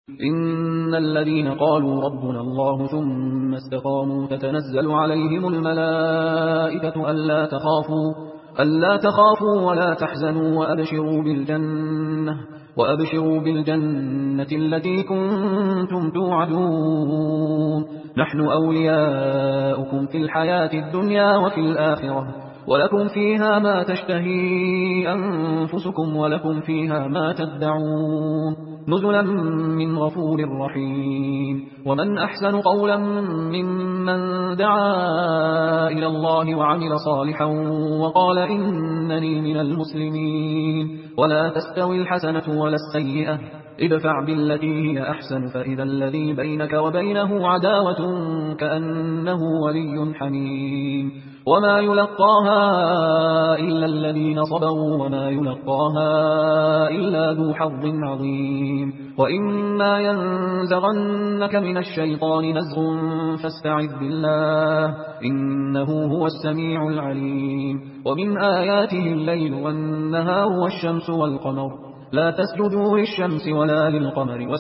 إن الذين قالوا ربنا الله ثم استقاموا تتنزل عليهم الملائكة ألا تخافوا ولا تحزنوا وأبشروا بالجنة التي كنتم توعدون نحن أولياؤكم في الحياة الدنيا وفي الآخرة ولكم فيها ما تشتهي أنفسكم ولكم فيها ما تدعون نزلا من غفور رحيم ومن أحسن قولا ممن دعا إلى الله وعمل صالحا وقال إنني من المسلمين ولا تستوي الحسنة ولا السيئة ادفع بالتي هي أحسن فإذا الذي بينك وبينه عداوة كأنه ولي حميم وما يلقاها إلا الذين صبروا وما يلقاها إلا ذو حظ عظيم وإما ينزغنك من الشيطان نزغ فاستعذ بالله إنه هو السميع العليم ومن آياته الليل والنهار والشمس والقمر لا تسجدوا للشمس ولا للقمر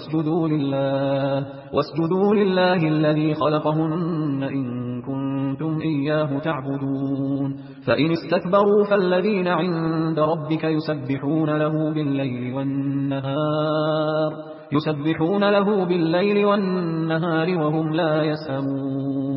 واسجدوا لله الذي خلقهن إن كنتم إياه تعبدون فإن استكبروا فالذين عند ربك يسبحون له بالليل والنهار وهم لا يسأمون